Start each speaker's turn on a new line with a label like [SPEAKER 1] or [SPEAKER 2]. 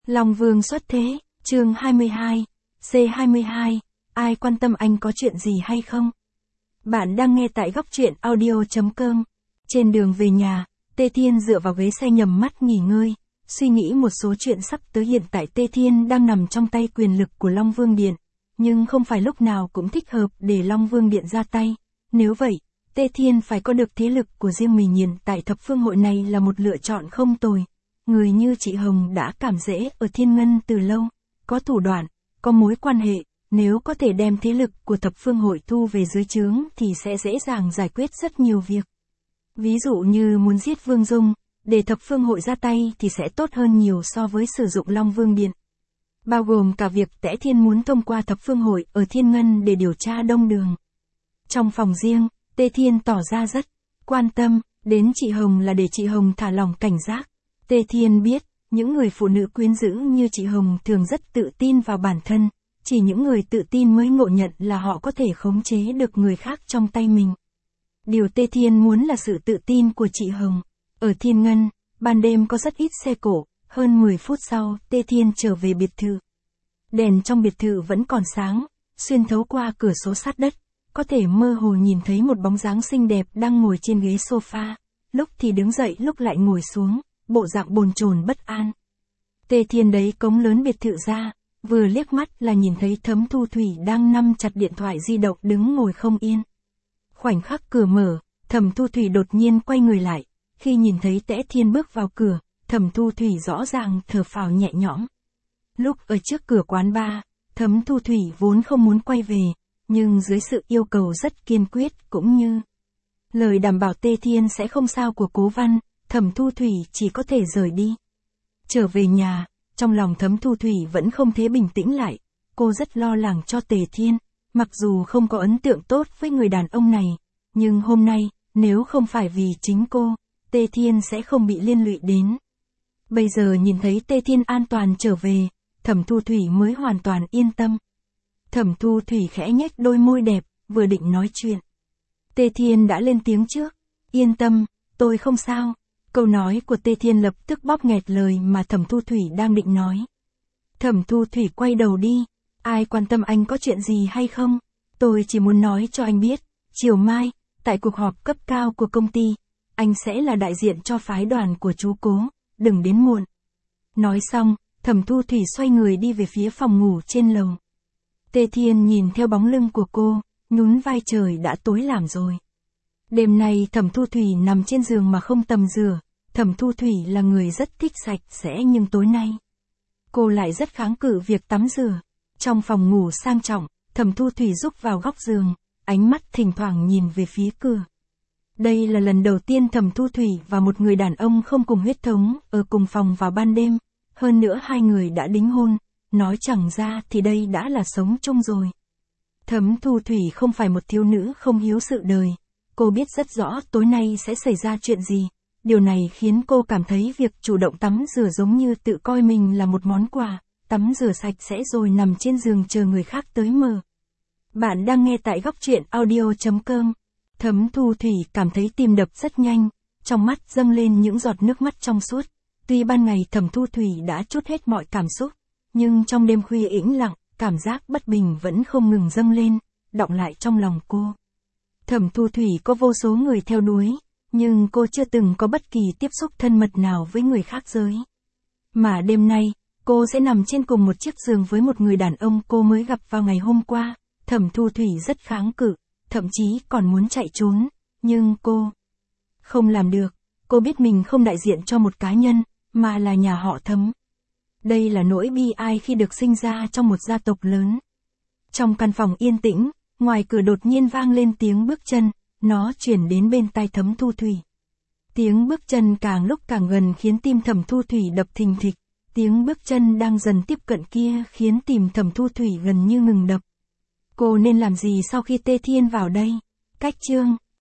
[SPEAKER 1] Long Vương xuất thế, chương 22, C22, ai quan tâm anh có chuyện gì hay không? Bạn đang nghe tại góc truyện audio.com. Trên đường về nhà, Tê Thiên dựa vào ghế xe nhắm mắt nghỉ ngơi, suy nghĩ một số chuyện sắp tới. Hiện tại Tê Thiên đang nằm trong tay quyền lực của Long Vương Điện, nhưng không phải lúc nào cũng thích hợp để Long Vương Điện ra tay. Nếu vậy, Tê Thiên phải có được thế lực của riêng mình. Hiện tại thập phương hội này là một lựa chọn không tồi. Người như chị Hồng đã cảm rễ ở Thiên Ngân từ lâu, có thủ đoạn, có mối quan hệ, nếu có thể đem thế lực của thập phương hội thu về dưới trướng thì sẽ dễ dàng giải quyết rất nhiều việc. Ví dụ như muốn giết Vương Dung, để thập phương hội ra tay thì sẽ tốt hơn nhiều so với sử dụng Long Vương Điện. Bao gồm cả việc Tễ Thiên muốn thông qua thập phương hội ở Thiên Ngân để điều tra Đông Đường. Trong phòng riêng, Tê Thiên tỏ ra rất quan tâm đến chị Hồng là để chị Hồng thả lỏng cảnh giác. Tê Thiên biết, những người phụ nữ quyến rũ như chị Hồng thường rất tự tin vào bản thân, chỉ những người tự tin mới ngộ nhận là họ có thể khống chế được người khác trong tay mình. Điều Tê Thiên muốn là sự tự tin của chị Hồng. Ở Thiên Ngân, ban đêm có rất ít xe cộ, hơn 10 phút sau, Tê Thiên trở về biệt thự. Đèn trong biệt thự vẫn còn sáng, xuyên thấu qua cửa sổ sát đất, có thể mơ hồ nhìn thấy một bóng dáng xinh đẹp đang ngồi trên ghế sofa, lúc thì đứng dậy lúc lại ngồi xuống, bộ dạng bồn chồn bất an. Tê Thiên đấy cống lớn biệt thự ra, vừa liếc mắt là nhìn thấy Thấm Thu Thủy đang nắm chặt điện thoại di động đứng ngồi không yên. Khoảnh khắc cửa mở, Thẩm Thu Thủy đột nhiên quay người lại, khi nhìn thấy Tễ Thiên bước vào cửa, Thẩm Thu Thủy rõ ràng thở phào nhẹ nhõm. Lúc ở trước cửa quán bar, Thấm Thu Thủy vốn không muốn quay về, nhưng dưới sự yêu cầu rất kiên quyết cũng như lời đảm bảo Tê Thiên sẽ không sao của Cố Văn, Thẩm Thu Thủy chỉ có thể rời đi. Trở về nhà, trong lòng Thấm Thu Thủy vẫn không thể bình tĩnh lại, cô rất lo lắng cho Tề Thiên, mặc dù không có ấn tượng tốt với người đàn ông này, nhưng hôm nay, nếu không phải vì chính cô, Tê Thiên sẽ không bị liên lụy đến. Bây giờ nhìn thấy Tê Thiên an toàn trở về, Thẩm Thu Thủy mới hoàn toàn yên tâm. Thẩm Thu Thủy khẽ nhếch đôi môi đẹp, vừa định nói chuyện. Tê Thiên đã lên tiếng trước, yên tâm, tôi không sao. Câu nói của Tê Thiên lập tức bóp nghẹt lời mà Thẩm Thu Thủy đang định nói. Thẩm Thu Thủy quay đầu đi, ai quan tâm anh có chuyện gì hay không, tôi chỉ muốn nói cho anh biết, chiều mai, tại cuộc họp cấp cao của công ty, anh sẽ là đại diện cho phái đoàn của chú Cố, đừng đến muộn. Nói xong, Thẩm Thu Thủy xoay người đi về phía phòng ngủ trên lầu. Tê Thiên nhìn theo bóng lưng của cô, nhún vai, trời đã tối làm rồi. Đêm nay Thẩm Thu Thủy nằm trên giường mà không tắm rửa. Thẩm Thu Thủy là người rất thích sạch sẽ nhưng tối nay, cô lại rất kháng cự việc tắm rửa. Trong phòng ngủ sang trọng, Thẩm Thu Thủy rúc vào góc giường, ánh mắt thỉnh thoảng nhìn về phía cửa. Đây là lần đầu tiên Thẩm Thu Thủy và một người đàn ông không cùng huyết thống ở cùng phòng vào ban đêm, hơn nữa hai người đã đính hôn, nói chẳng ra thì đây đã là sống chung rồi. Thẩm Thu Thủy không phải một thiếu nữ không hiếu sự đời, cô biết rất rõ tối nay sẽ xảy ra chuyện gì. Điều này khiến cô cảm thấy việc chủ động tắm rửa giống như tự coi mình là một món quà, tắm rửa sạch sẽ rồi nằm trên giường chờ người khác tới mở. Bạn đang nghe tại góc truyện audio.com. Thấm Thu Thủy cảm thấy tim đập rất nhanh, trong mắt dâng lên những giọt nước mắt trong suốt. Tuy ban ngày Thẩm Thu Thủy đã trút hết mọi cảm xúc, nhưng trong đêm khuya ĩnh lặng, cảm giác bất bình vẫn không ngừng dâng lên, đọng lại trong lòng cô. Thẩm Thu Thủy có vô số người theo đuổi, nhưng cô chưa từng có bất kỳ tiếp xúc thân mật nào với người khác giới. Mà đêm nay, cô sẽ nằm trên cùng một chiếc giường với một người đàn ông cô mới gặp vào ngày hôm qua. Thẩm Thu Thủy rất kháng cự, thậm chí còn muốn chạy trốn, nhưng cô không làm được. Cô biết mình không đại diện cho một cá nhân, mà là nhà họ Thấm. Đây là nỗi bi ai khi được sinh ra trong một gia tộc lớn. Trong căn phòng yên tĩnh, ngoài cửa đột nhiên vang lên tiếng bước chân. Nó chuyển đến bên tai Thấm Thu Thủy. Tiếng bước chân càng lúc càng gần khiến tim Thẩm Thu Thủy đập thình thịch. Tiếng bước chân đang dần tiếp cận kia khiến tim Thẩm Thu Thủy gần như ngừng đập. Cô nên làm gì sau khi Tê Thiên vào đây? Cách chương